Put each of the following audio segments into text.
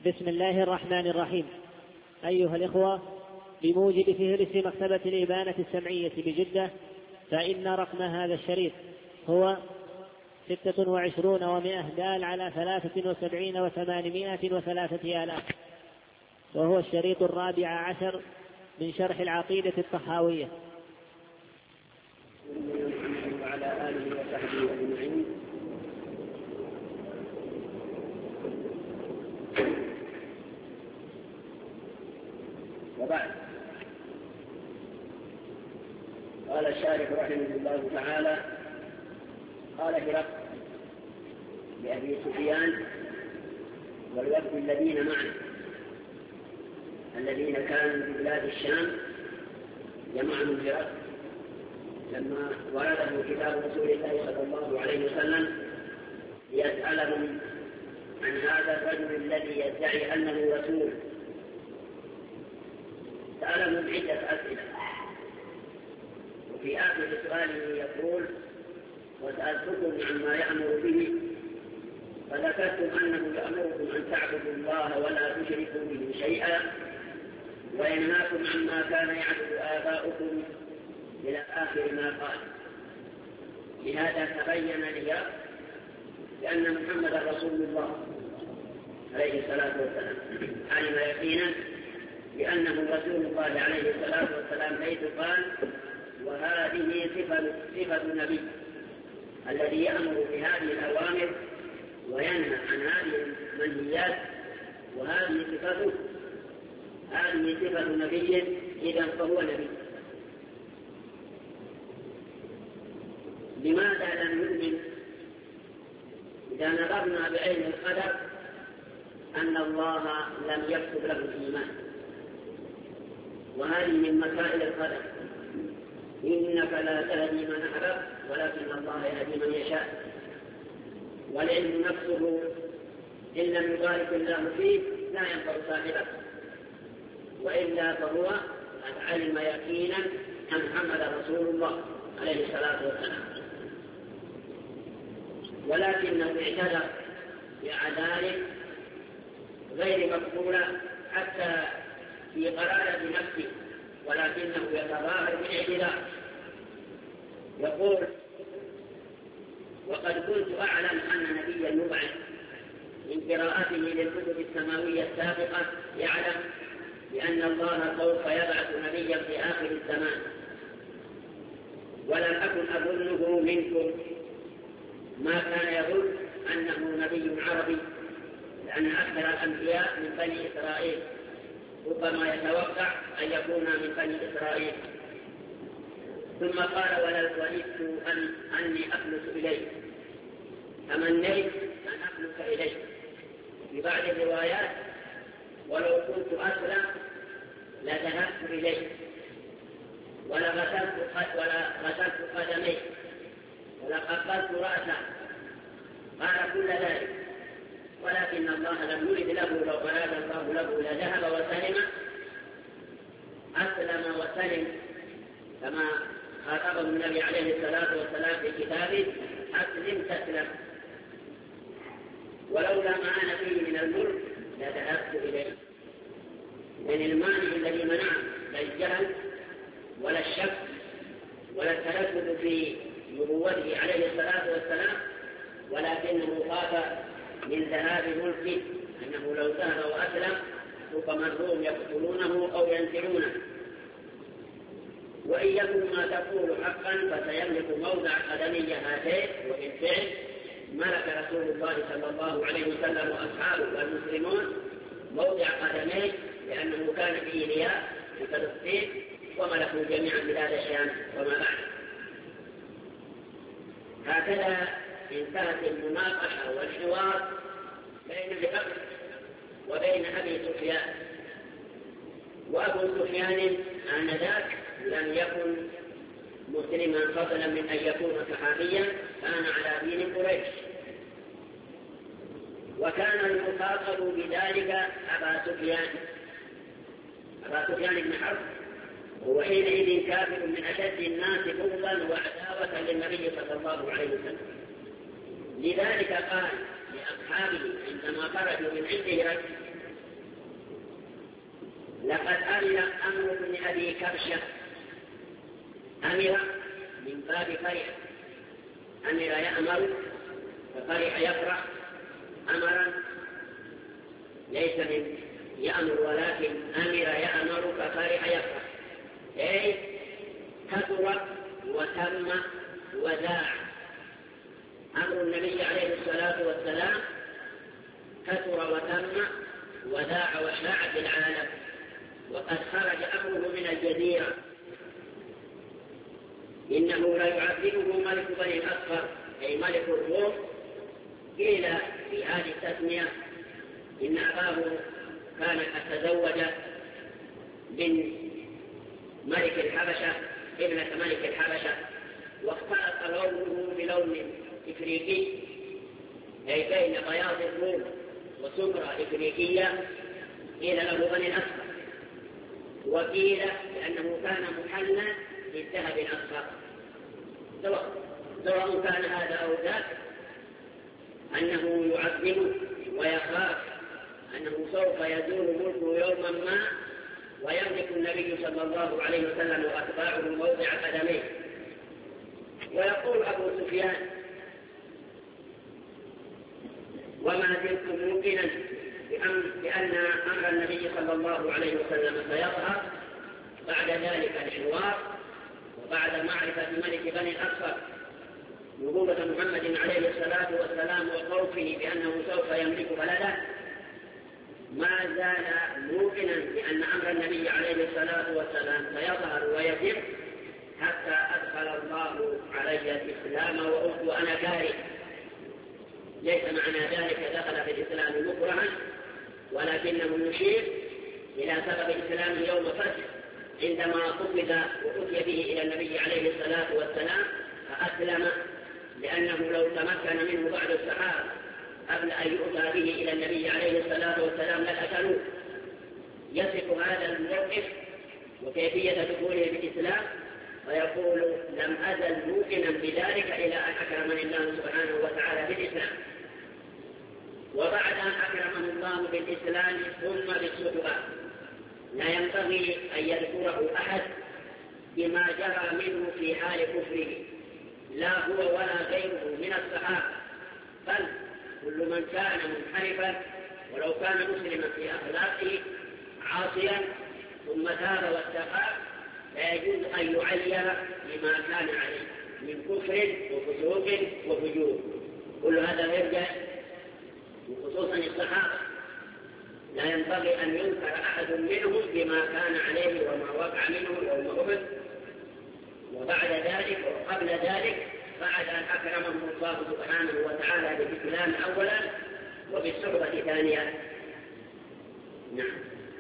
بسم الله الرحمن الرحيم. أيها الإخوة، بموجب فهرس مكتبة الإبانة السمعية بجدة، فإن رقم هذا الشريط هو 26 و100 دال على 73 و803 آلاف، وهو الشريط 14 من شرح العقيدة الطحاوية. وعلى آله وصحبه أجمعين. وبعد، قال الشارح رحمه الله تعالى: قال هرقل لأبي سفيان والوفد الذين معه الذين كانوا في بلاد الشام، جمعهم هرقل لما ورده كتاب رسول الله صلى الله عليه وسلم ليسألهم عن هذا الرجل الذي يدعي أنه رسول. سألهم عدة أسئلة، وفي آخر سؤاله يقول: وسألتكم عما يأمر به، فذكرتم أنه يأمركم أن تعبدوا الله ولا تشركوا به شيئا، وينهاكم عما كان يعبد آباؤكم، إلى آخر ما قال. لهذا تبين لي بأن محمد رسول الله عليه الصلاة والسلام علم يقينا بأنه رسول الله عليه الصلاة والسلام، حيث قال: وهذه صفة نبي الذي يأمر بهذه الأوامر وينهى عن هذه المنهيات، وهذه صفته، هذه صفة نبي، إذا فهو نبي. لماذا لم نؤمن إذا نظرنا بعين القدر أن الله لم يكتب له الإيمان؟ وهذه من مسائل القدر: إنك لا تهدي من أحببت ولكن الله يهدي من يشاء. والعلم نفسه إن لم يبارك الله فيه لا ينفع صاحبه، وإلا فهو قد علم يقينا أن محمد رسول الله عليه الصلاة والسلام، ولكنه اعتذر بأعذار غير مقبولة حتى في قرارة نفسه، ولكنه يتظاهر بالاعتذار. يقول: وقد كنت أعلم أن نبيا يبعث من قراءته للكتب السماوية السابقة يعلم بأن الله سوف يبعث نبيا في آخر الزمان، ولم أكن أظنه منكم، ما كان يظن أنه نبي عربي، لأن أكثر الأنبياء من بني إسرائيل، ربما يتوقع أن يكون من بني إسرائيل. ثم قال: ولدت أني أفلت إليك، تمنيت أن أفلت إليك. في بعض الروايات: ولو كنت أسلم لذهبت إليك ولغسلت قدميك ولقبلت رأسه. قال كل ذلك، ولكن الله لم يرد له، لو أراد الله له لذهب وسلم، أسلم وسلم، كما خاطبه النبي عليه الصلاة والسلام في كتابه: أسلم تسلم. ولولا ما أنا فيه من الملك لذهبت إليه. من المانع الذي منع لا الجهل ولا الشك ولا التردد في نبوته عليه الصلاة والسلام، ولكنه خاف من ذهاب ملكه، أنه لو ذهب وأسلم ربما الروم يقتلونه أو ينزلونه. وإن يكن ما تقول حقا فسيملك موضع قدمي هاتين. وبالفعل ملك رسول الله صلى الله عليه وسلم وأصحابه والمسلمون موضع قدميه، لأنه كان في إيلياء في فلسطين، وملكوا جميعا بلاد الشام وما بعد. هكذا انتهت المناقشة والحوار بين هرقل وبين أبي سفيان. وأبو سفيان آنذاك لم يكن مسلما، فضلا من أن يكون صحابيا، كان على دين قريش، وكان المخاطب بذلك أبا سفيان بن حرب، وهو حينئذ كافر من أشد الناس بغضا وعداوة للنبي صلى الله عليه وسلم. لذلك قال لأصحابه عندما خرجوا من عنده: لقد أمر أمر بن أبي كبشة، أمر من باب فرح، أمر يأمر ففرح يفرح، أمرا ليس من يأمر ولكن أمر يأمر ففرح يفرح، أي كثر وتم وذاع. أمر النبي عليه الصلاة والسلام كثر وتم وذاع وشاع في العالم، وقد خرج أمره من الجزيرة. إنه لا يعذبه ملك بني الأصفر أي ملك الروم. قيل في هذه التسمية إن أباه كان قد تزوج من ملك الحبشة ابنة ملك الحبشة، واختلط لونه بلون إفريقي أي بين بياض الروم وسمرة إفريقية، قيل له بني الأصفر. وقيل لأنه كان محلى بالذهب الأصفر، سواء كان هذا أو ذاك، أنه يعظمه ويخاف أنه سوف يزول ملكه يوما ما ويملك النبي صلى الله عليه وسلم وأتباعه موضع قدميه. ويقول أبو سفيان: وما زلت موقنا بأن أمر النبي صلى الله عليه وسلم سيظهر بعد ذلك الحوار وبعد معرفة ملك بني الأصفر نبوة محمد عليه الصلاة والسلام وخوفه بأنه سوف يملك بلده. ما زال موقنا بأن أمر النبي عليه الصلاة والسلام سيظهر ويتم حتى أدخل الله علي الإسلام وقلت أنا كاره. ليس معنى ذلك دخل في الإسلام مكرها، ولكنه يشير إلى سبب إسلامه يوم فتح عندما قبض وأتي به إلى النبي عليه الصلاة والسلام فأسلم، لأنه لو تمكن منه بعض الصحابة قبل أن يؤتى به إلى النبي عليه الصلاة والسلام لقتلوه. يصف هذا الموقف وكيفية دخوله بالإسلام ويقول: لم أزل موقنا بذلك إلى أن أكرمني الله سبحانه وتعالى بالإسلام. وبعد أن أكرمه الله بالإسلام ثم بالصحبة لا ينبغي أن يذكره أحد بما جرى منه في حال كفره، لا هو ولا غيره من الصحابة، بل كل من كان منحرفا ولو كان مسلما في أخلاقه عاصيا ثم تاب واتقى لا يجوز أن يعين بما كان عليه من كفر وفسوق وفجور. كل هذا يرجع وخصوصا الصحابة لا ينبغي أن ينكر أحد منهم بما كان عليه وما وقع منه يوم أحد وبعد ذلك وقبل ذلك، بعد أن أكرمه الله سبحانه وتعالى بالإسلام أولا وبالصحبة ثانيا. نعم.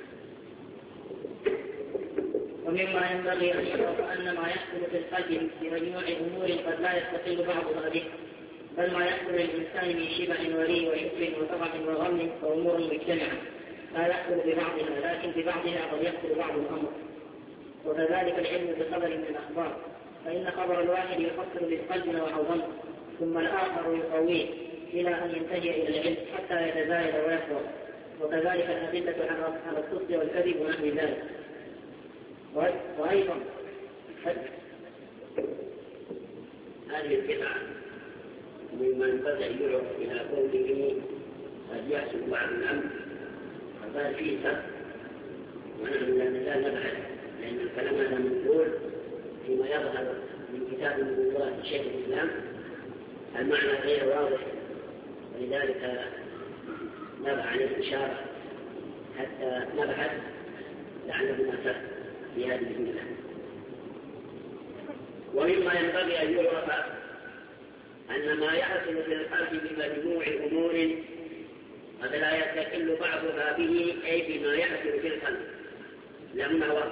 ومما ينبغي أن يعرف أن ما يحصل في القلب بمجموع أمور قد لا يستقل بعضها به، بل ما يحصل للإنسان من شبع ولي وشكر وفرح وغم وأمور مجتمعة لا يحصل ببعضها، لكن ببعضها قد يحصل بعض الأمر. وكذلك العلم بخبر من الأخبار، فإن خبر الواحد يفسر بالقلب وعظمه ثم الآخر يقويه إلى أن ينتهي إلى العلم حتى يتزايد ويكبر. وكذلك الأدلة على الصدق والكذب ونحو ذلك. وأيضا هذه القطعة مما ينبغي أن يعرف إلى قوله قد يحصل بعض الأمر، فقال فيه سبب ونحن لا نزال نبحث، لأن الكلام هذا منقول فيما يظهر من كتاب النبوات شيخ الإسلام المعنى غير واضح، ولذلك نبع عن الإشارة حتى نبحث لعله نفع في هذه الجملة. ومما ينبغي أن يعرف أن ما يحصل في القلب بمجموع أمور قد لا يستقل بعضها به أي بما يحصل في القلب لما وقت،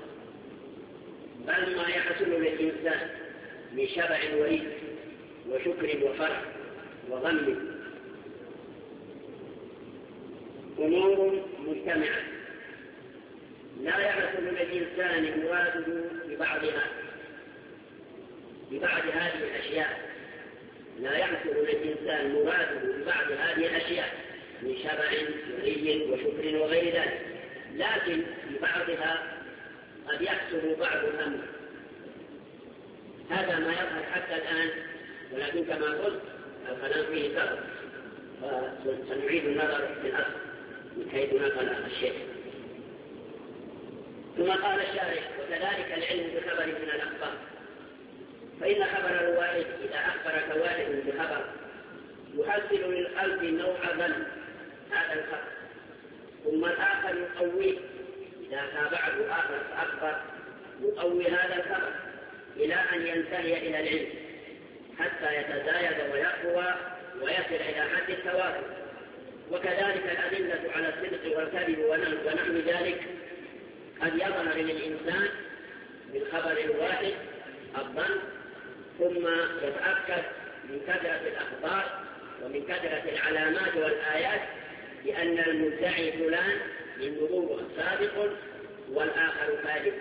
بل ما يحصل للإنسان من شبع وريد وشكر وفرح وغم أمور مجتمعة لا يحصل للإنسان مراده ببعض هذه الأشياء، لا يحصل للإنسان مراده ببعض هذه الأشياء من شبع وريد وشكر وغير ذلك، لكن في بعضها قد يحصل بعض الأمر. هذا ما يظهر حتى الآن، ولكن كما قلت الكلام فيه سبب، فسنعيد النظر في الأصل من حيث نقل الشيخ. ثم قال الشارح: وكذلك العلم بخبر من الأخبار، فإن خبر الواحد إذا أخبرك واحد بخبر يحصل للقلب نوع ظن هذا الخبر، ثم الآخر يقويه إذا تابعه آخر فأخبر يقوي هذا الخبر إلى أن ينتهي إلى العلم حتى يتزايد ويقوى ويصل إلى حد التواتر. وكذلك الأدلة على الصدق والكذب ونحو ذلك قد يظهر للإنسان بالخبر الواحد الظن، ثم يتأكد من كثرة الأخبار ومن كثرة العلامات والآيات بأن المدعي فلان النبوة صادق والآخر كاذب.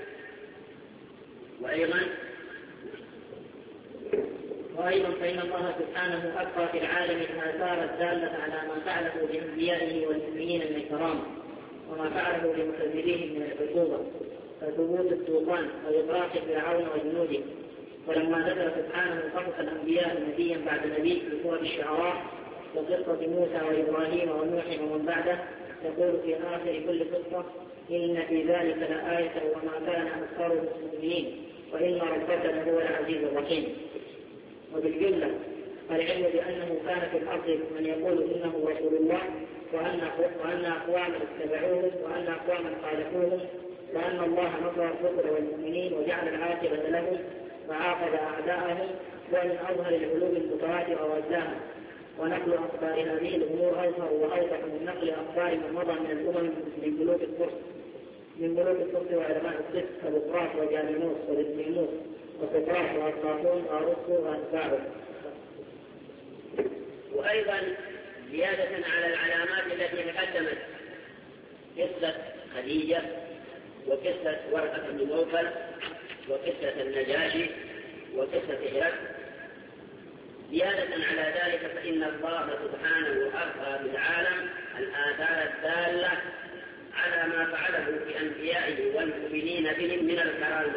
وأيضا فإن الله سبحانه أبقى في العالم الآثار الدالة على ما فعله بأنبيائه والمؤمنين من الكرامة، وما فعله بمكذبيه من العقوبة كثبوت الطوفان وإغراق فرعون وجنوده. ولما ذكر سبحانه قصص الأنبياء نبيا بعد نبي في سورة الشعراء وقصة موسى وإبراهيم ونوح ومن بعده، يقول في آخر كل قصة: إن في ذلك لآية وما كان أكثرهم مؤمنين وإن ربك لهو العزيز الرحيم. وبالجملة العلم بأنه كان في الأرض من يقول إنه رسول الله، وأن أقواما اتبعوه وأن أقواما خالفوهم، وأن الله نصر الرسل والمؤمنين وجعل العاقبة لهم وعاقب أعداءهم، ومن أظهر العلوم المتواترة وأجلاها. ونقل أخبار هذه الأمور أظهر وأوضح من نقل أخبار من مضى من الأمم من ملوك الفرس وعلماء الصدق كبقراط وجالينوس ورسمينوس وسقراط وأفلاطون وأرسطو وأتباعه. وأيضا زيادة على العلامات التي تقدمت قصة خديجة وقصة ورقة بن نوفل وقصة النجاشي وقصة هرقل، زيادة على ذلك فإن الله سبحانه أبقى بالعالم الآثار الدالة على ما فعله بأنبيائه والمؤمنين بهم من الكرامة،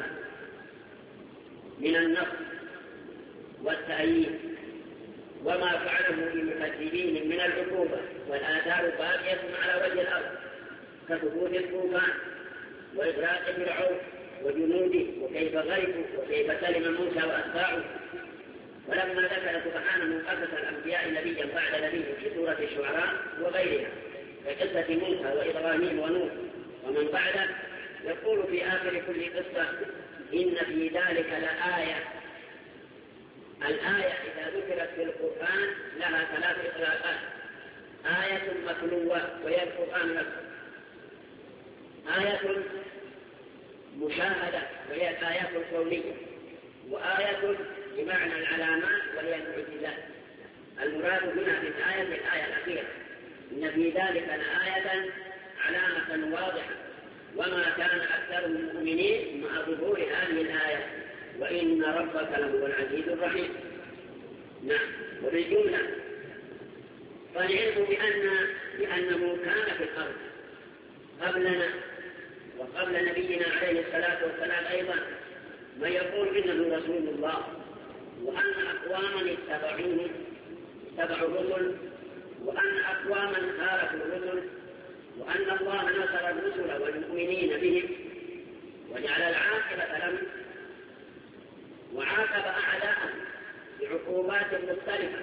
من النصر والتأييد، وما فعله بمكذبين من العقوبة. والآثار باقية على وجه الأرض كثبوت الطوفان وإغراق فرعون وجنوده وكيف غرقوا وكيف سلم موسى وأتباعه. ولما ذكر سبحانه قصص الأنبياء نبيا بعد نبي في سورة الشعراء وغيرها كقصة موسى وإبراهيم ونوح ومن بعده، يقول في آخر كل قصة: إن في ذلك لآية. الآية إذا ذكرت في القرآن لها 3 إطلاقات: آية متلوة وهي القرآن نفسه، آية مشاهدة وهي الآيات الكونية، وآية بمعنى العلامات وهي المعجزات. المراد هنا في الآية الأخيرة: إن في ذلك لآية علامة واضحة وما كان أكثرهم مؤمنين مع ظهور هذه الآية وإن ربك لهو العزيز الرحيم. نعم. وبالجملة فالعلم بأنه كان في الأرض قبلنا وقبل نبينا عليه الصلاة والسلام أيضا ما يقول إنه رسول الله، وأن أقواما اتبعوا الرسل، وأن أقواما خالفوا الرسل، وأن الله نصر الرسل والمؤمنين بهم وجعل العاقبة لهم وعاقب أعداءهم بعقوبات مختلفة.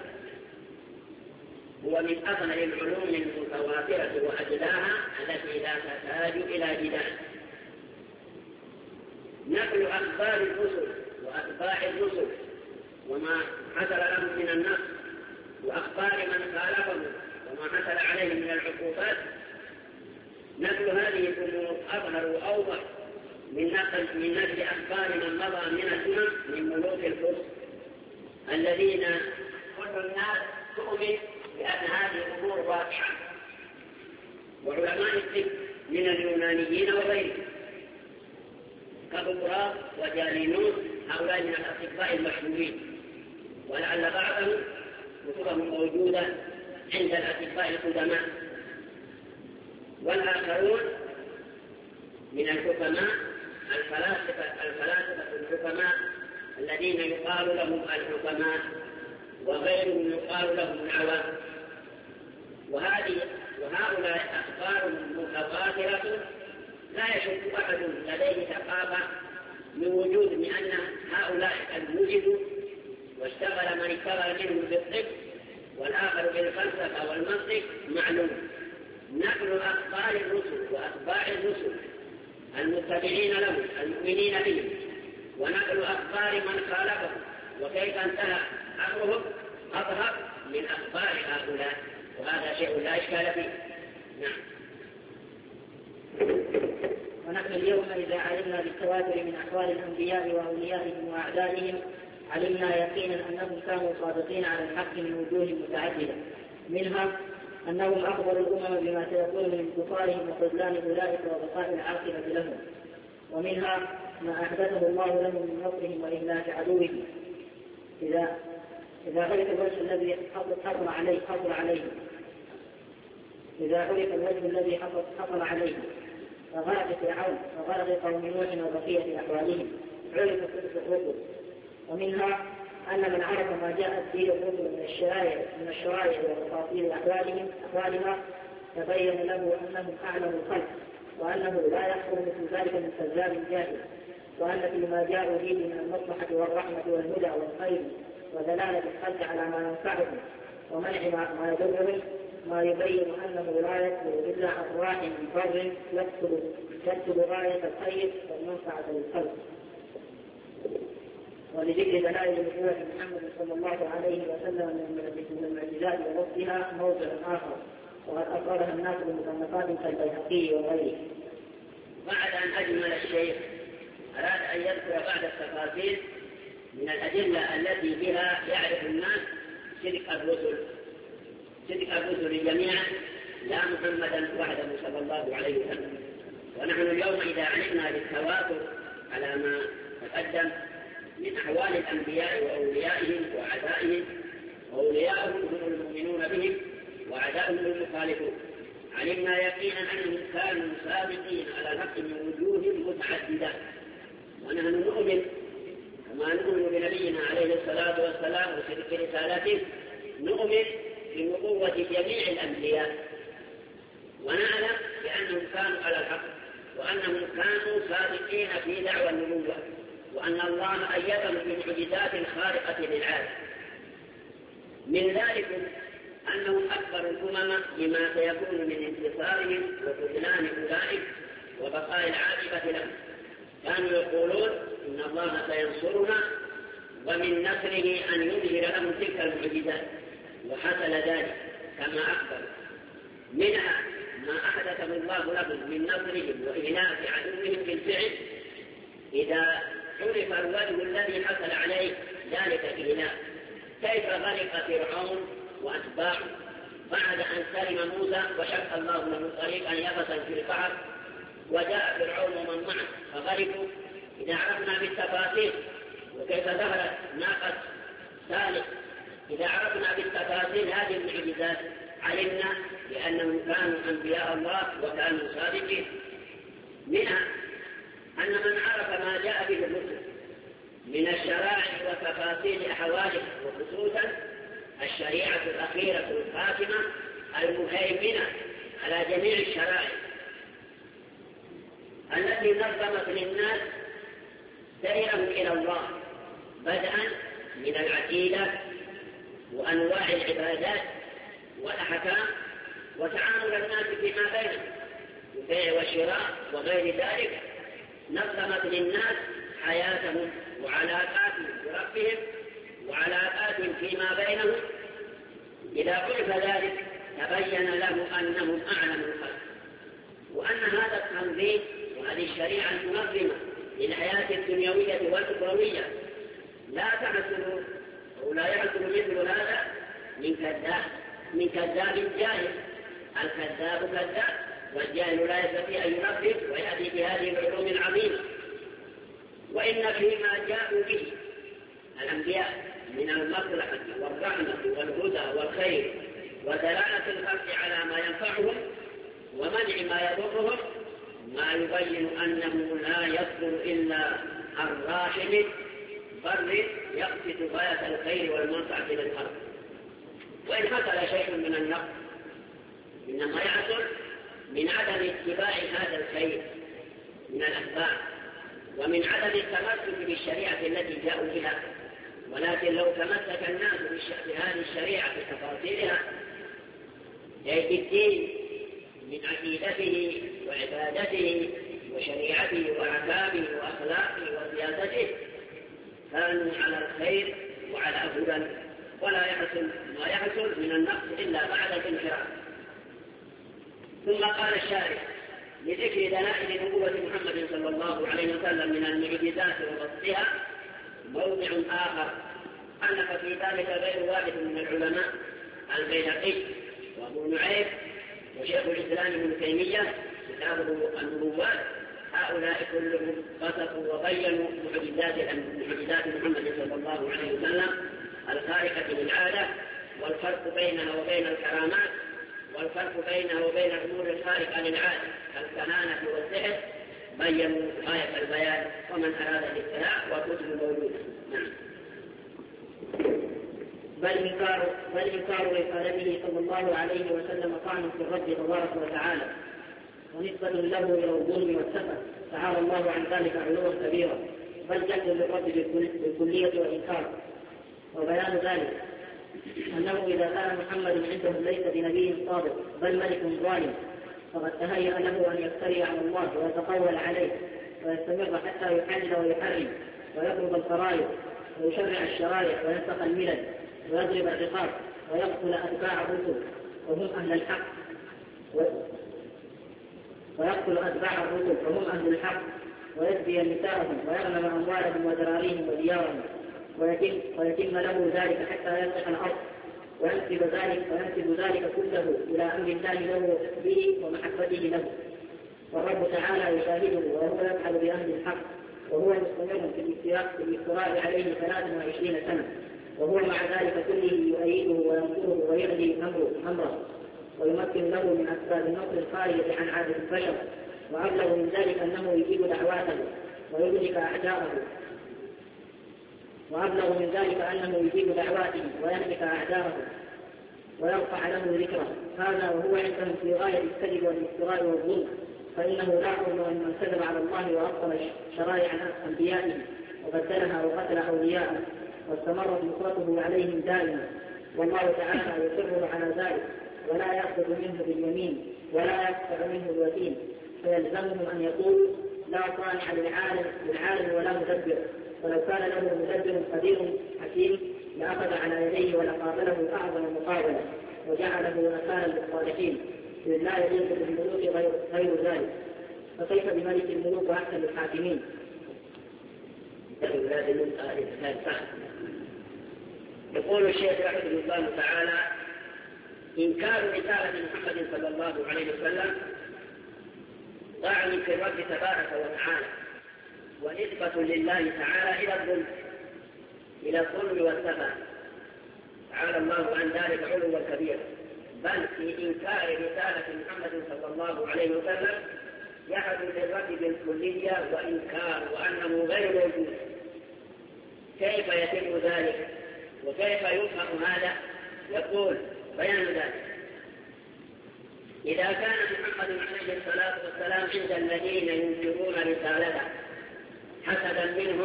هو من أظهر العلوم المتواترة وأجلاها التي لا تحتاج إلى جدال. نقل أخبار الرسل وأتباع الرسل وما حصل لهم من النصر وأخبار من خالفهم وما حصل عليهم من العقوبات، نقل هذه الأمور أظهر وأوضح من نقل أخبار من مضى من الأمم من ملوك الفرس الذين كل الناس تؤمن بأن هذه الأمور واقعة، وعلماء الطب من اليونانيين وغيرهم كبقراط وجالينوس، هؤلاء من الأطباء المشهورين، ولعل بعضهم كتبهم موجودة عند الأطباء القدماء. والآخرون من الحكماء الفلاسفة الحكماء الذين يقال لهم الحكماء وغيرهم يقال لهم العوام، وهؤلاء أخبار متواترة لا يشك أحد لديه ثقافة من وجود بأن هؤلاء قد وجدوا واشتغل من اشتغل منهم بالطب والآخر بالفلسفة والمنطق معلوم. نقل أخبار الرسل وأخبار الرسل المتبعين لهم المؤمنين بهم ونقل أخبار من خالفهم وكيف انتهى أمرهم أظهر من أخبار هؤلاء، وهذا شيء لا إشكال فيه. نعم. ونحن اليوم إذا علمنا بالتواتر من أحوال الأنبياء وأوليائهم وأعدائهم علمنا يقينا أنهم كانوا صادقين على الحق من وجوه متعددة، منها أنهم أخبروا الأمم بما سيكون من انتصارهم وخذلان أولئك وبقاء العاقبة لهم، ومنها ما أحدثه الله لهم من نصرهم وإهلاك عدوهم إذا عرف الوجه الذي حصل عليه فغرق فرعون وغرق قوم نوح وبقية أحوالهم عرف صدق الرسل. ومنها أن من عرف ما جاءت به الرسل من الشرائع وتفاصيل أحوالها تبين له أنهم أعلم الخلق، وأنه لا يحصل مثل ذلك من كذاب جاهل، وأن فيما جاءوا به من المصلحة والرحمة والهدى والخير ودلالة الخلق على ما ينفعهم ومنع ما يضرهم ما يبين أنه لا يكثر إلا أفراح من بر يكتب غاية الخير والمنفعة للخلق. ولذكر دلائل نبوة محمد صلى الله عليه وسلم من المعجزات وربها موضع آخر، وقد أقرها الناس بمصنفات كالبيهقي وغيره. بعد أن أجمل الشيخ أراد أن يذكر بعد التفاصيل من الأدلة التي بها يعرف الناس صدق الرسل جميعا لا محمدا وحده صلى الله عليه وسلم. ونحن اليوم إذا علمنا بالتواتر على ما تقدم من أحوال الأنبياء وأوليائهم وأعدائهم، وأولياءهم هم المؤمنون بهم وأعداؤهم المخالفون، علمنا يقينا أنهم كانوا سابقين على الحق من وجوه متعددة. ونحن نؤمن كما نؤمن بنبينا عليه الصلاة والسلام وصدق رسالته، نؤمن بنبوة جميع الأنبياء، ونعلم بأنهم كانوا على الحق وأنهم كانوا صادقين في دعوى النبوة، وأن الله أيدهم بمعجزات خارقة للعالم. من ذلك أنهم أكبر الأمم بما سيكون من انتصارهم وخذلان أولئك وبقاء العاقبة لهم. كانوا يقولون إن الله سينصرنا، ومن نصره أن يظهر لهم تلك المعجزات، وحصل ذلك كما أخبر. منها ما أحدثه الله لهم من نصرهم وإهلاك عدوهم بالفعل، إذا عرف الوجه الذي حصل عليه ذلك الإهلاك، كيف غرق فرعون وأتباعه بعد أن سلم موسى وشق الله له طريقا يبسا في البحر، وجاء فرعون ومن معه فغرقوا. إذا عرفنا بالتفاصيل وكيف ظهرت ناقة سالم، إذا عرفنا بالتفاصيل هذه المعجزات علمنا بأنهم كانوا أنبياء الله وكانوا صادقين. منها أن من عرف ما جاء به الرسل من الشرائع وتفاصيل أحواله، وخصوصا الشريعة الأخيرة الخاتمة المهيمنة على جميع الشرائع التي نظمت للناس سيرهم إلى الله، بدءا من العقيدة وأنواع العبادات والأحكام وتعامل الناس فيما بينهم البيع والشراء وغير ذلك، نظمت للناس حياتهم وعلاقاتهم بربهم وعلاقاتهم فيما بينهم. إذا عرف ذلك تبين له أنهم أعلم الخلق، وأن هذا التنظيم وهذه الشريعة المنظمة للحياة الدنيوية والأخروية لا تحصل أو لا يحصل مثل هذا من كذاب جاهل. الكذاب كذاب، والجاهل لا يستطيع أن ينفذ ويأتي بهذه العلوم العظيمة. وإن فيما جاءوا به الأنبياء من المصلحة والرحمة والهدى والخير ودلالة الخلق على ما ينفعهم ومنع ما يضرهم ما يبين أنه لا يصدر إلا عن راحم بر يقصد غاية الخير والمنفعة للخلق. وإن حصل شيء من النقص إنما يحصل من عدم اتباع هذا الخير من الأسباب ومن عدم التمسك بالشريعة التي جاءوا بها. ولكن لو تمسك الناس بهذه الشريعة بتفاصيلها أي الدين من عقيدته وعبادته وشريعته وأحكامه وأخلاقه وسياسته كانوا على الخير وعلى هدى، ولا يحصل ما يحصل من النقص إلا بعد الانحراف. ثم قال الشارع لذكر دلائل نبوة محمد صلى الله عليه وسلم من المعجزات وبسطها موضع آخر أنف في ذلك غير واحد من العلماء البيهقي وأبو نعيم وشيخ الإسلام ابن تيمية كتابه النبوات. هؤلاء كلهم بسطوا وبينوا معجزات محمد صلى الله عليه وسلم الخارقة للعادة والفرق بينها وبين الكرامات والفرق بينها وبين الأمور الخارقة للعادة كالكهانة والسحر. بينوا غاية البيان ومن أراد الاطلاع وكتب موجودة. بل إنكار رسالته صلى الله عليه وسلم طعن في الرب تبارك وتعالى ونسبة له إلى الظلم والسفه، تعالى الله عن ذلك علوا كبيرا. بل جهل للرب بالكلية والإنكار. وبيان ذلك أنه إذا كان محمد عندهم ليس بنبي صادق بل ملك ظالم فقد تهيأ له أن يفتري على الله ويتقول عليه ويستمر حتى يحلل ويحرم ويضرب الفرائض ويشرع الشرائع وينسخ الملل ويضرب الرقاب ويقتل أتباع الرسل وهم أهل الحق ويسبي نساءهم ويغنم أموالهم ودراريهم وديارهم ويتم له ذلك حتى يفتح الأرض وينسب ذلك كله إلى أمر الله له به ومحبته له. والرب تعالى يشاهده وهو يفعل بأهل الحق وهو مستمر في الافتراء عليه 23 سنة وهو مع ذلك كله يؤيده وينصره ويغني أمره ويمكن له من أسباب النصر الخارجة عن عادة البشر. وأبلغ من ذلك أنه يجيب دعواته ويهلك أعداءه ويرفع له ذكره. هذا وهو عندهم في غاية الكذب والافتراء والظلم، فإنه لا أظن من كذب على الله وأبطل شرائع أنبيائه وبدلها وقتل أولياءه واستمرت نصرته عليهم دائما. والله تعالى يصر على ذلك ولا يأخذ منه باليمين ولا يقطع منه اليتيم، فيلزمهم أن يقول لا صانع للعالم ولا مدبر. ولو كان له مدبر قدير حكيم لأخذ على يديه ولقابله أعظم مقابلة وجعله نكالا للصالحين، إذ لا يليق بالملوك غير ذلك. فكيف بملك الملوك وأحسن الحاكمين؟ يقول الشيخ رحمه الله تعالى: إنكار رسالة محمد صلى الله عليه وسلم طعن في الرب تبارك وتعالى ونسبة لله تعالى إلى الظلم والسفه، تعالى الله عن ذلك علوا كبيرا. بل في إنكار رسالة محمد صلى الله عليه وسلم يحدث للرب بالكلية وإنكار وأنه غير موجود. كيف يتم ذلك وكيف يفهم هذا؟ يقول بيان ذلك: إذا كان محمد عليه الصلاة والسلام عند الذين ينكرون رسالته حسدا منهم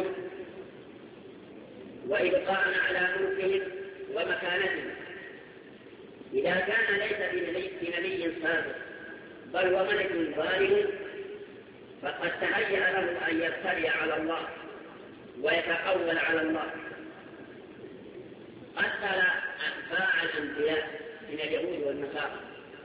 وإبقاء على ملكهم ومكانتهم، إذا كان ليس بنبي صادق بل وملك ظالم، فقد تهيأ له أن يفتري على الله ويتقول على الله. قتل أتباع الأنبياء من اليهود والنصارى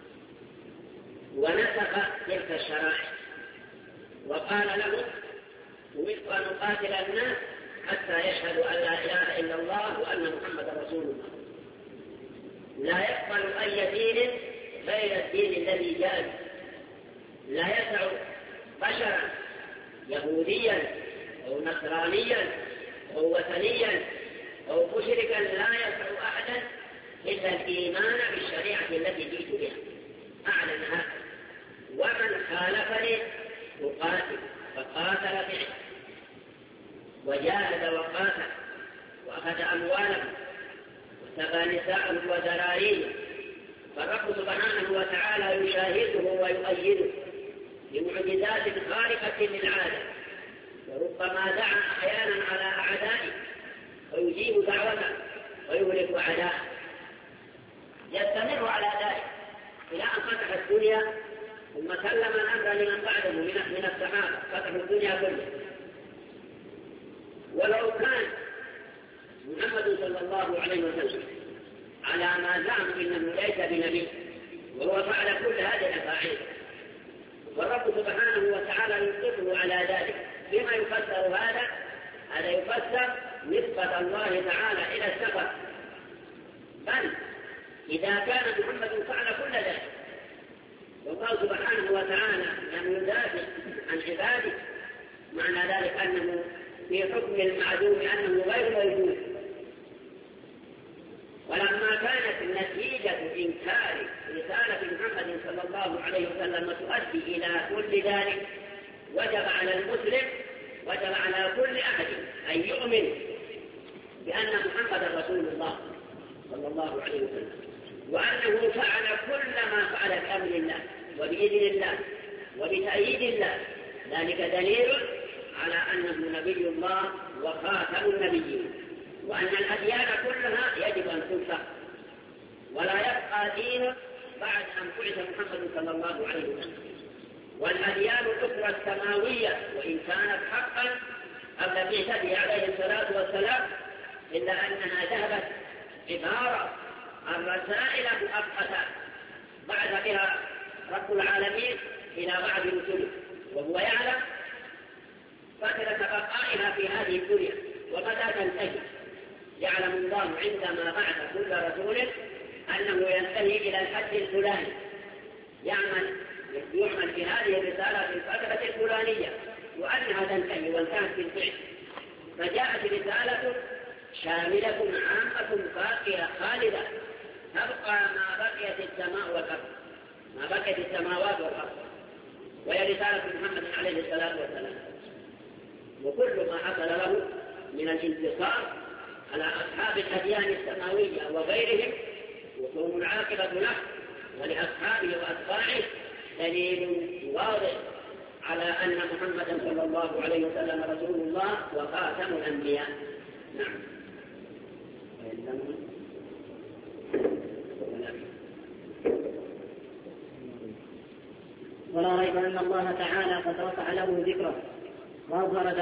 ونسخ تلك الشرائع وقال لهم: أمرت أن أقاتل الناس حتى يشهدوا أن لا إله إلا الله وأن محمد رسول الله. لا يقبل أي دين غير الدين الذي جاء. لا يسع بشرا يهوديا أو نصرانيا أو وثنيا أو مشركا، لا يسع أحدا إلا الإيمان بالشريعة التي جئت بها. أعلن هذا: ومن خالفني وجاهد وقاتل وأخذ أموالهم وسبى نساءه وذراريه، فالرب سبحانه وتعالى يشاهده ويؤيده بمعجزات خارقة للعادة، وربما دعا أحيانا على أعدائه ويجيب دعوته ويهلك أعداءه. يستمر على ذلك إلى أن فتح الدنيا، ثم سلم الأمر لمن بعده من الصحابة فتحوا الدنيا كلها. ولو كان محمد صلى الله عليه وسلم على ما زعم إنه ليس بنبي وهو فعل كل هذه الأفاعيل، والرب سبحانه وتعالى يوقفه على ذلك. بما يفسر هذا يفسر نسبة الله تعالى إلى السفر، بل إذا كان محمد فعل كل ذلك والله سبحانه وتعالى لم يدافع عن عباده، معنى ذلك أنه في حكم المعدوم أنه غير موجود. ولما كانت نتيجة إنكار رسالة محمد صلى الله عليه وسلم تؤدي إلى كل ذلك، وجب على المسلم وجب على كل أحد أن يؤمن بأن محمد رسول الله صلى الله عليه وسلم، وأنه فعل كل ما فعل بأمر الله وبإذن الله وبتأييد الله. ذلك دليل على أنه نبي الله وخاتم النبيين، وأن الأديان كلها يجب أن تنصر، ولا يبقى دين بعد أن بعث محمد صلى الله عليه وسلم. والأديان الأخرى السماوية وإن كانت حقا قبل بعثته عليه الصلاة والسلام، إلا أنها ذهبت عبارة عن رسائل مؤقتة بعث بها رب العالمين إلى بعض رسله، وهو يعلم فترة بقائها في هذه الدنيا ومتى تنتهي. يعلم الله عندما بعث كل رسول أنه ينتهي إلى الحد الفلاني، يعمل في هذه الرسالة في الفترة الفلانية وأنها تنتهي وانتهت بالفعل. فجاءت رسالة شاملة عامة باقية خالدة تبقى ما بقيت السماء والأرض، ما بقيت السماوات والأرض، وهي رسالة محمد عليه الصلاة والسلام. وكل ما حصل له من الانتصار على أصحاب الأديان السماوية وغيرهم وكون العاقبة له ولأصحابه وأتباعه دليل واضح على أن محمدا صلى الله عليه وسلم رسول الله وخاتم الأنبياء. نعم. ولا ريب أن الله تعالى قد رفع له ذكره وأظهر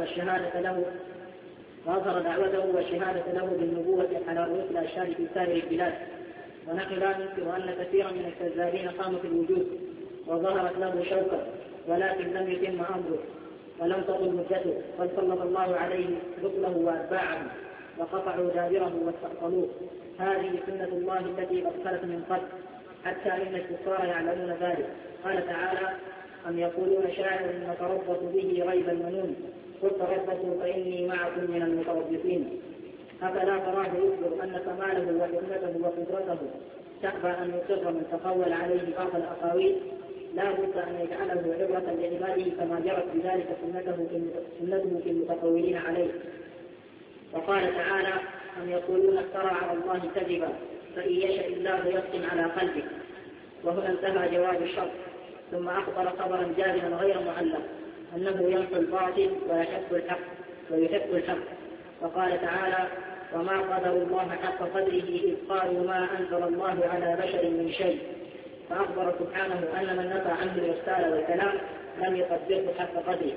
دعوته والشهادة له بالنبوة على رؤوس الأشهاد في سائر البلاد. ونحن لا ننكر أن كثيرا من الكذابين قاموا في الوجود وظهرت له شوكة، ولكن لم يتم أمره ولم تطل مدته، بل سلط الله عليه رسله وأتباعه وقطعوا دابره واستأصلوه. هذه سنة الله التي قد خلت من قبل، حتى إن الكفار يعلمون ذلك. قال تعالى: أم يقولون شاعر نتربص به ريب المنون قل تربصوا فإني معكم من المتربصين. أفلا تراه يخبر أن كماله وحكمته وقدرته تأبى أن يقر من تقول عليه بعض الأقاويل؟ لا بد أن يجعله عبرة لعباده كما جرت بذلك سنته في المتقولين عليه. وقال تعالى: أم يقولون افترى على الله كذبا فإن يشاء الله يختم على قلبه. وهنا انتهى جواب الشرط، ثم أخبر خبرا جازما غير معلق أنه ينفي الباطل ويحب الحق. وقال تعالى: وما قدر الله حق قدره إذ قالوا ما أنزل الله على بشر من شيء. فأخبر سبحانه أن من نفى عنه الرسالة والكلام لم يقدره حق قدره.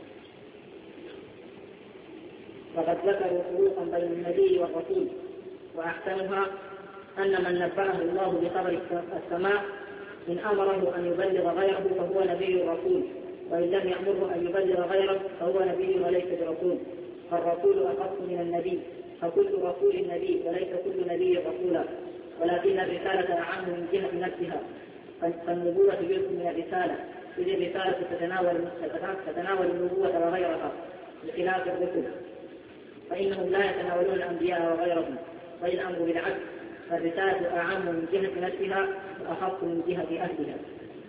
وقد ذكروا فروقا بين النبي والرسول، وأحسنها أن من نبأه الله بخبر السماء إن أمره أن يبلغ غيره فهو نبي رسول، وإن لم يأمره أن يبلغ غيره فهو نبي وليس برسول. فالرسول أخص من النبي، فكل رسول نبي وليس كل نبي رسولا، ولكن الرسالة أعم من جهة نفسها، فالنبوة جزء من الرسالة، إذ الرسالة تتناول النبوة وغيرها بخلاف الرسل، فإنهم لا يتناولون الأنبياء وغيرهم، والأمر بالعكس، فالرسالة أعم من جهة نفسها وأخص من جهة أهلها.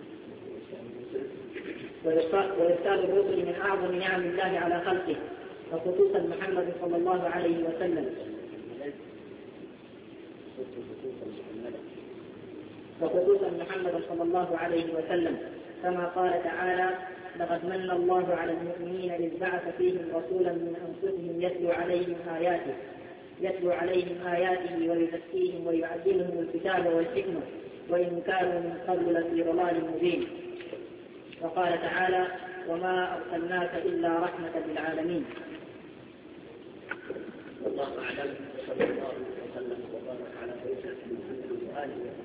وإرسال الرسل من أعظم نعم الله على خلقه، وخصوصا محمد صلى الله عليه وسلم كما قال تعالى: لقد من الله على المؤمنين إذ بعث فيهم رسولا من أنفسهم يتلو عليهم آياته ويزكيهم ويعلمهم الكتاب والحكمة وإن كانوا من قبل لفي ضلال مبين. وقال تعالى: وما أرسلناك إلا رحمة للعالمين. والله أعلم، صلى الله وسلم وبارك على سيدنا محمد وآله وسلم.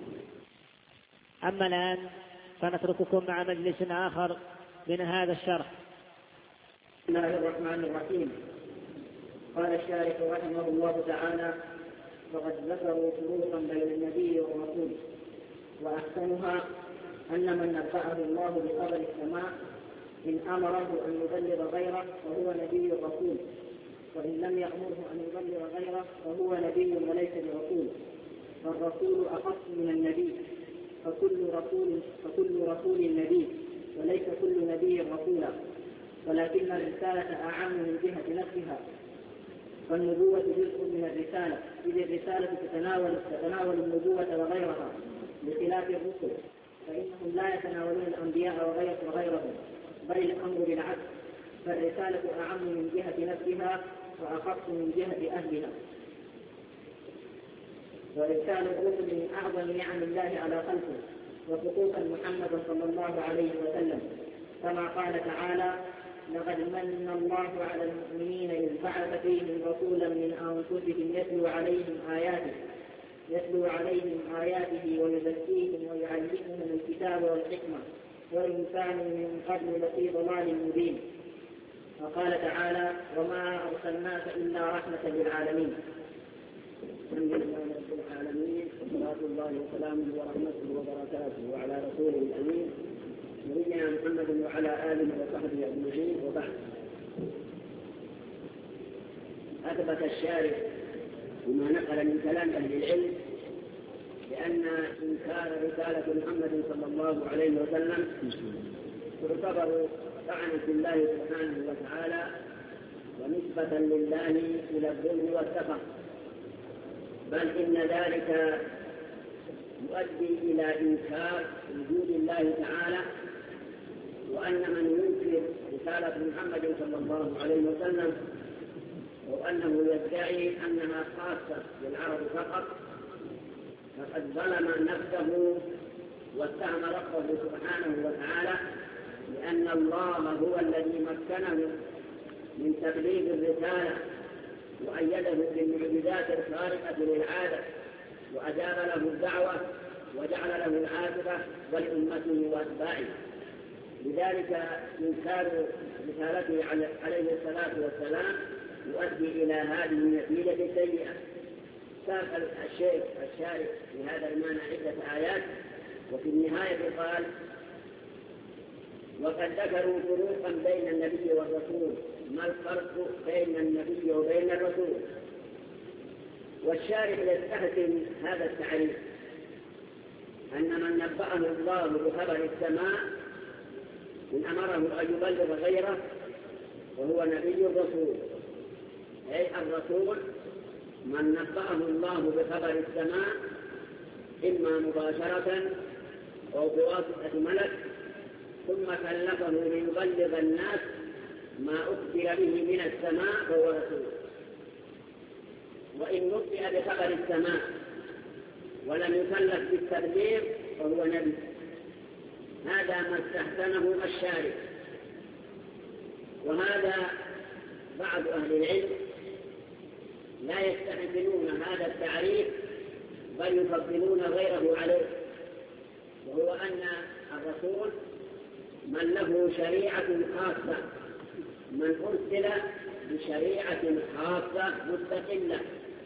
أما الآن فنترككم مع مجلس آخر من هذا الشرح. بسم الله الرحمن الرحيم. قال الشارح رحمه الله تعالى: وقد ذكروا شروطا بين النبي والرسول، وأحسنها أن من نبأه الله بخبر السماء إن أمره أن يبلغ غيره فهو نبي الرسول، وإن لم يأمره أن يبلغ غيره فهو نبي وليس برسول. فالرسول أخص من النبي، فكل رسول نبي، وليس كل نبي رسولا، ولكن الرسالة أعم من جهة نفسها. فالنبوة جزء من الرسالة، إذ الرسالة تتناول النبوة وغيرها بخلاف الرسل، فإنهم لا يتناولون الأنبياء وغيرهم، بل الأمر بالعكس، فالرسالة أعم من جهة نفسها وأخص من جهة أهلها. وإرسال الرسل من أعظم نعم الله على خلقه، وخصوصا محمد صلى الله عليه وسلم، كما قال تعالى: لقد من الله على المؤمنين إذ بعث فيهم رسولا من أنفسهم يتلو عليهم آياته ويزكيهم ويعلمهم الكتاب والحكمة وإن كانوا من قبل لفي ضلال مبين. وقال تعالى: وما أرسلناك إلا رحمة للعالمين. الحمد لله رب العالمين، وصلاة الله وسلامه ورحمته وبركاته وعلى رسوله الأمين نبينا محمد وعلى آله وصحبه أجمعين، وبعد. أثبت الشارع بما نقل من كلام أهل العلم لأن إنكار رسالة محمد صلى الله عليه وسلم تعتبر طعنا في الله سبحانه وتعالى ونسبة لله إلى الظلم والسفه، بل إن ذلك يؤدي إلى إنكار وجود الله تعالى، وأن من ينكر رسالة محمد صلى الله عليه وسلم وأنه يدعي أنها خاصة بالعرب فقط فقد ظلم نفسه واتهم ربه سبحانه وتعالى، لأن الله هو الذي مكنه من تبليغ الرسالة وأيده بالمعجزات الخارقة للعادة وأجاب له الدعوة وجعل له العاقبة ولأمته وأتباعه. لذلك إنكار رسالته عليه الصلاة والسلام يؤدي إلى هذه النتيجة السيئة. ساق الشيخ الشارح في هذا المعنى عدة آيات، وفي النهاية قال: وقد ذكروا فروقا بين النبي والرسول، ما الفرق بين النبي وبين الرسول؟ والشارح يستحسن هذا التعريف، أن من نبأه الله بخبر السماء إن أمره أن يبلغ غيره وهو نبي الرسول، أي الرسول من نبأه الله بخبر السماء إما مباشرة أو بواسطة ملك ثم كلفه ليبلغ الناس ما أخبر به من السماء فهو رسول. وإن نبئ بخبر السماء ولم يكلف بالتبليغ فهو نبي. هذا ما استحسنه الشارع، وهذا بعض أهل العلم لا يستحسنون هذا التعريف بل يفضلون غيره عليه، وهو أن الرسول من له شريعة خاصة، من أرسل بشريعة خاصة مستقلة،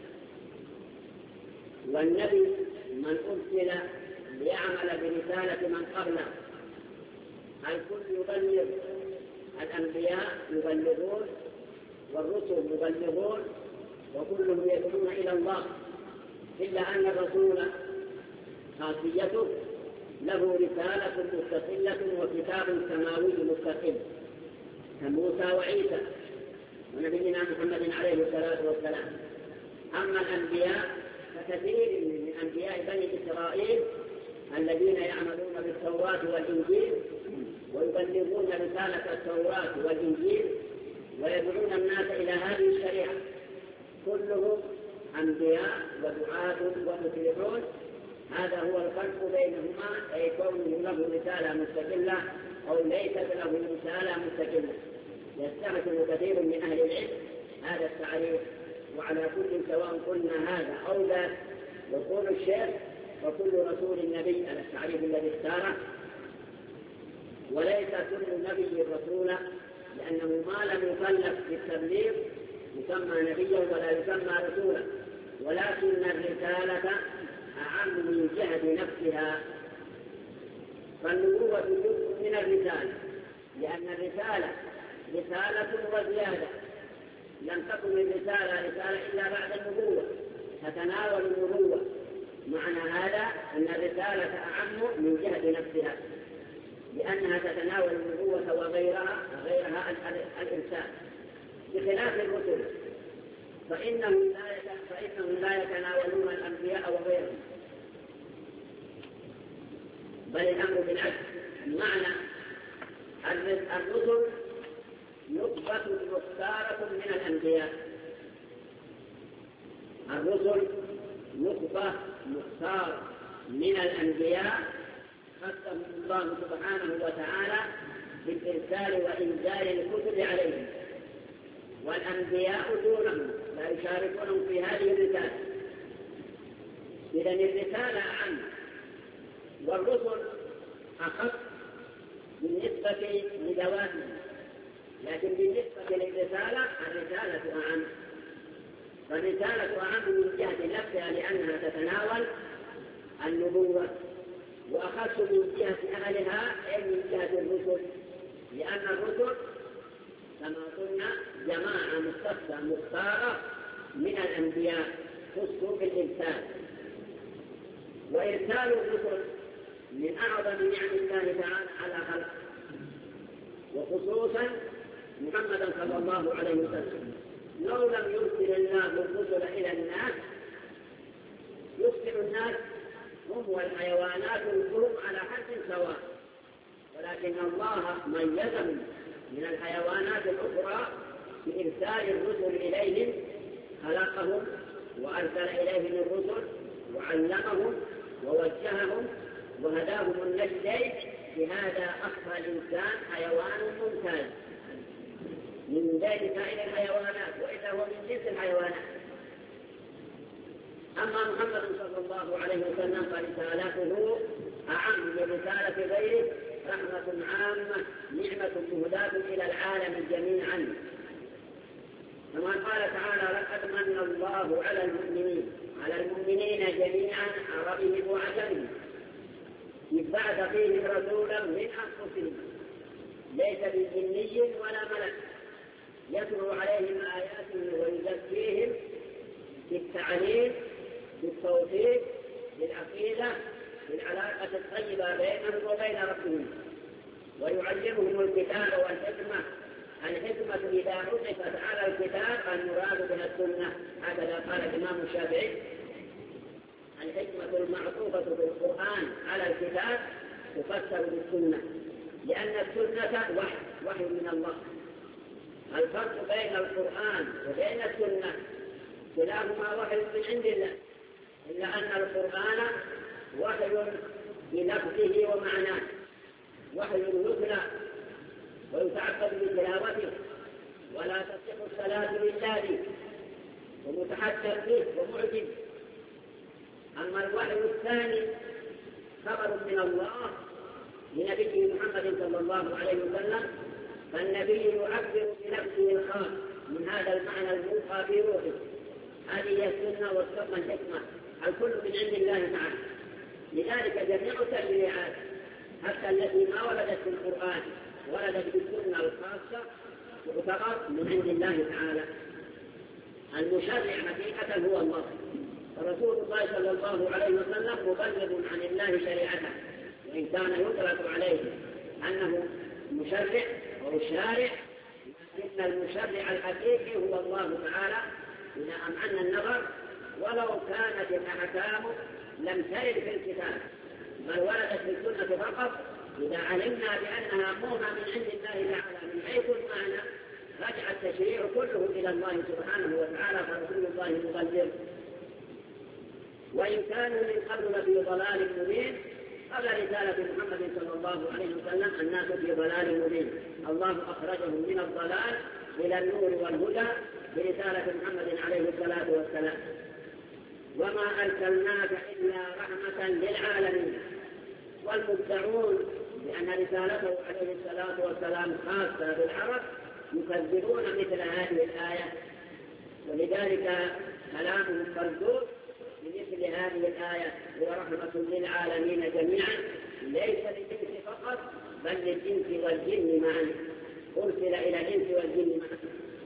والنبي من أرسل ليعمل برسالة من قبله. الكل يبلغ، الأنبياء يبلغون والرسل يبلغون وكلهم يدعون إلى الله، إلا أن الرسول خاصيته له رسالة مستقلة وكتاب سماوي مستقل كموسى وعيسى، ونبينا محمد عليه الصلاة والسلام. أما الأنبياء فكثير من أنبياء بني إسرائيل الذين يعملون بالتوراة والإنجيل ويبلغون رسالة التوراة والإنجيل ويدعون الناس إلى هذه الشريعة، كلهم أنبياء ودعاة ومسلمون. هذا هو الفرق بينهما، أي كونه له رسالة مستقلة أو ليس له رسالة مستقلة. يستخدم كثير من أهل العلم هذا التعريف، وعلى كل سواء قلنا هذا أو لا. يقول الشيخ: وكل رسول النبي على التعريف الذي اختاره، وليس كل نبي رسولا، لأنه ما لم يكلف بالتبليغ يسمى نبيا ولا يسمى رسولا، ولكن الرسالة أعم من جهة نفسها. فالنبوة جزء من الرسالة، لأن الرسالة رسالة وزيادة. لم تكن الرسالة رسالة إلا بعد النبوة، تتناول النبوة. معنى هذا أن الرسالة أعم من جهة نفسها، لأنها تتناول النبوة وغيرها الإرسال، بخلاف الرسل فإنهم لا يتناولون الأنبياء وغيرهم، بل الأمر بالعكس. معنى الرسل نخبة مختارة من الأنبياء، الرسل نخبة مختارة من الأنبياء خصهم الله سبحانه وتعالى بالإرسال وإنزال الكتب عليهم، والأنبياء دونهم لا يشاركونهم في هذه الرسالة. إذن الرسالة أعم، والرسل أخف بالنسبة لذواتهم، لكن بالنسبة للرسالة الرسالة أعم. فالرسالة أعم من جهة نفسها لأنها تتناول النبوة، وأخص من جهة أهلها أي من جهة الرسل، لأن الرسل كما قلنا جماعة مختصة مختارة من الأنبياء خصوا بالإرسال. وإرسال الرسل من أعظم نعم الله تعالى على خلقه، وخصوصا محمدا صلى الله عليه وسلم. لو لم يرسل الله الرسل إلى الناس يصبح الناس هم والحيوانات كلهم على حد سواء، ولكن الله ميزهم من الحيوانات الأخرى بإرسال الرسل إليهم، خلقهم وأرسل إليهم الرسل وعلمهم ووجههم وهداهم النجدين. بهذا أصبح الإنسان حيوان ممتاز من ذلك سائر الحيوانات، وإذا هو من جنس الحيوانات. أما محمد صلى الله عليه وسلم فرسالته أعم من رسالة غيره، رحمة عامة، نعمة مهداة إلى العالم جميعا. كما قال تعالى: لقد من الله على المؤمنين جميعا عربهم وعجمهم إذ بعث فيهم رسولا من أنفسهم ليس بجني ولا ملك يتلو عليهم آياته ويزكيهم بالتعليم بالتوحيد بالعقيدة بالعلاقة الطيبة بينهم وبين ربهم، ويعلمهم الكتاب والحكمة. الحكمة إذا عطفت على الكتاب المراد بها السنة، هكذا قال الإمام الشافعي: الحكمة المعطوفة بالقرآن على الكتاب تفسر بالسنة، لأن السنة وحي من الله. الفرق بين القرآن وبين السنة كلاهما وحي من عند الله، إلا أن القرآن وحي بلفظه ومعناه، وحي يتلى ويتعبد بتلاوته، ولا تصح الصلاة إلا به، ومتحدث به ومعجب. أما الوحي الثاني خبر من الله لنبيه محمد صلى الله عليه وسلم، فالنبي يعبر بنفسه الخاص من هذا المعنى الموحى في روحه. هذه هي السنة والحكمة الحكمة، الكل من عند الله تعالى. لذلك جميع التشريعات حتى التي ما وردت في القرآن وردت بالسنة الخاصة تعتبر من عند الله تعالى. المشرع حقيقة هو الله، فرسول الله صلى الله عليه وسلم مبلغ عن الله شريعته، وإن كان يطلق عليه أنه مشرع أو شارع إن المشرع الحقيقي هو الله تعالى إذا أمعنا النظر، ولو كانت الأحكام لم ترد في الكتاب بل وردت في السنة فقط، إذا علمنا بأنها موهى من عند الله تعالى من حيث المعنى رجع التشريع كله إلى الله سبحانه وتعالى، فرسول الله مبلغ. وإن كانوا من قبل في ضلال مبين قبل رسالة محمد صلى الله عليه وسلم الناس في ضلال مبين، الله أخرجهم من الضلال إلى النور والهدى برسالة محمد عليه الصلاة والسلام. وما أرسلناك إلا رحمة للعالمين. والمدعون بأن رسالته عليه الصلاة والسلام خاصة بالعرب يكذبون مثل هذه الآية، ولذلك كلامهم مردود بمثل هذه الآية، هو رحمة للعالمين جميعا ليس للإنس فقط بل للإنس والجن معا، أرسل إلى الإنس والجن معا.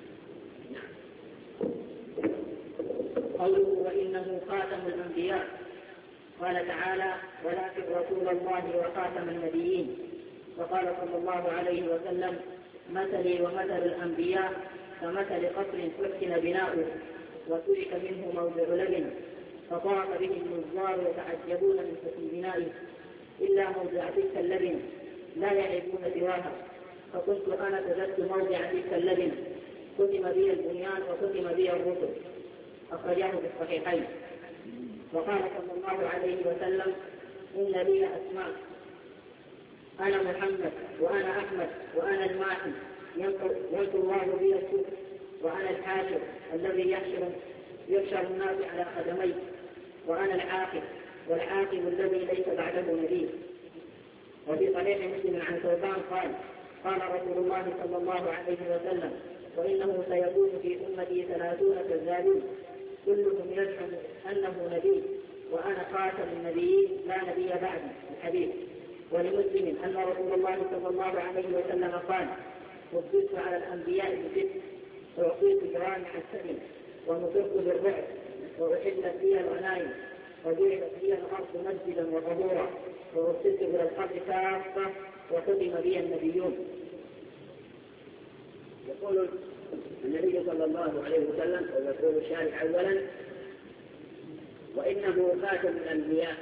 قوله وإنه خاتم الأنبياء، قال تعالى ولكن رسول الله وخاتم النبيين. وقال صلى الله عليه وسلم مثلي ومثل الأنبياء كمثل قصر حسن بناؤه وترك منه موضع لبن فطاف به النظار يتعجبون من حسن بنائه إلا موضع تلك اللبن لا يعرفون سواها، فكنت أنا تجدت موضع تلك اللبن ختم بي البنيان وختم بي الرسل، أخرجاه في الصحيحين. وقال صلى الله عليه وسلم إن لي أسماء، أنا محمد وأنا أحمد وأنا الماحي ينكر الله بي السوء، وأنا الحاشر الذي يحشر الناس على قدميه، وأنا العاقب والعاقب الذي ليس بعده نبي. وفي صحيح مسلم عن ثوبان قال رسول الله صلى الله عليه وسلم وإنه سيكون في أمتي 30 كذابين كلهم يزعم أنه نبي وأنا خاتم النبيين لا نبي بعدي. الحديث. ولمسلم أن رسول الله صلى الله عليه وسلم قال وفدت على الأنبياء بست وأعطيت جوامع السبل ونصرت بالرعب وأحلت لي الغنائم وجعلت لي الأرض مسجدا وطهورا وأرسلت إلى الأرض كافة وختم بي النبيون. يقول النبي صلى الله عليه وسلم ويقول الشارع أولا وإنه خاتم الأنبياء.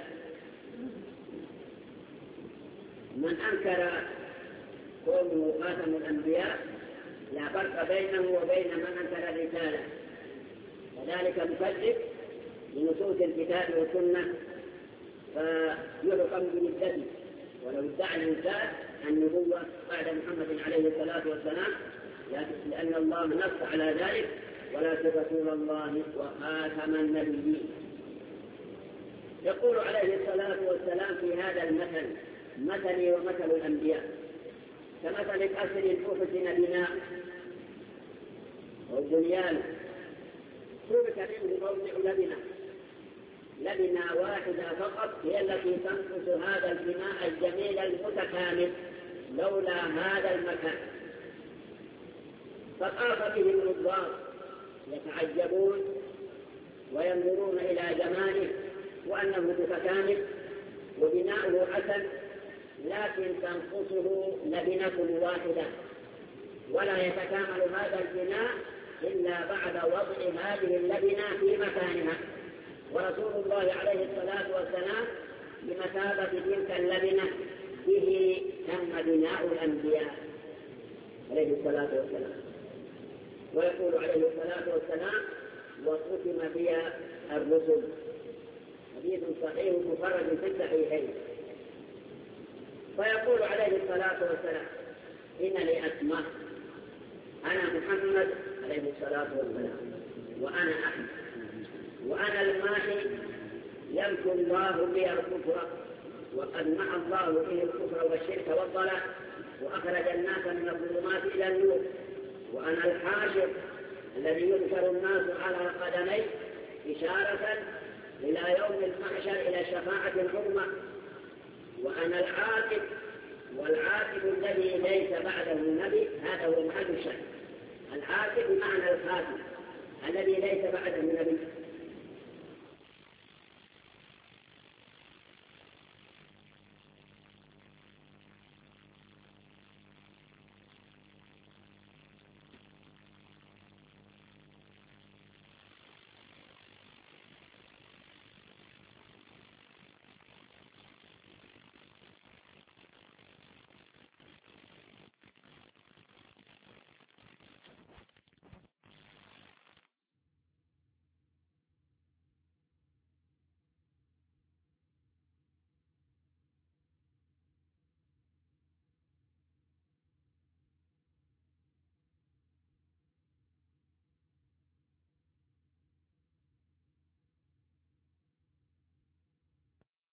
من أنكر كونه خاتم الأنبياء لا فرق بينه وبين من أنكر الرسالة، وذلك مكذب لنصوص الكتاب والسنة فيحكم بمدته. ولو ادعى الإنسان النبوة بعد محمد عليه الصلاة والسلام لأن الله نص على ذلك ولكن رسول الله وخاتم النبيين. يقول عليه الصلاة والسلام في هذا المثل مثلي ومثل الأنبياء كمثل قصر حسن بناء والبنيان ترك منه موضع لبنة واحدة فقط هي التي تنقص هذا البناء الجميل المتكامل لولا هذا المكان. فطاف به النظار يتعجبون وينظرون إلى جماله وأنه متكامل وبناؤه حسن، لكن تنقصه لبنة واحدة ولا يتكامل هذا البناء إلا بعد وضع هذه اللبنة في مكانها. ورسول الله عليه الصلاة والسلام بمثابة تلك اللبنة به تم بناء الأنبياء عليه الصلاة والسلام. ويقول عليه الصلاة والسلام وختم بها الرسل. حديث صحيح مفرد في الصحيحين. ويقول عليه الصلاة والسلام إن لي أسماء، أنا محمد عليه الصلاة والسلام وأنا أحمد وأنا الماحي يمحو الله بي الكفر وقد محى الله به الكفر والشرك والضلال وأخرج الناس من الظلمات إلى النور وأنا الحاشر الذي ينشر الناس على قدمي إشارة إلى يوم المحشر إلى شفاعة العظمى وأنا العاقب والعاقب الذي ليس بعده نبي. هذا هو محل الشك. العاقب بمعنى الخاتم الذي ليس بعده نبي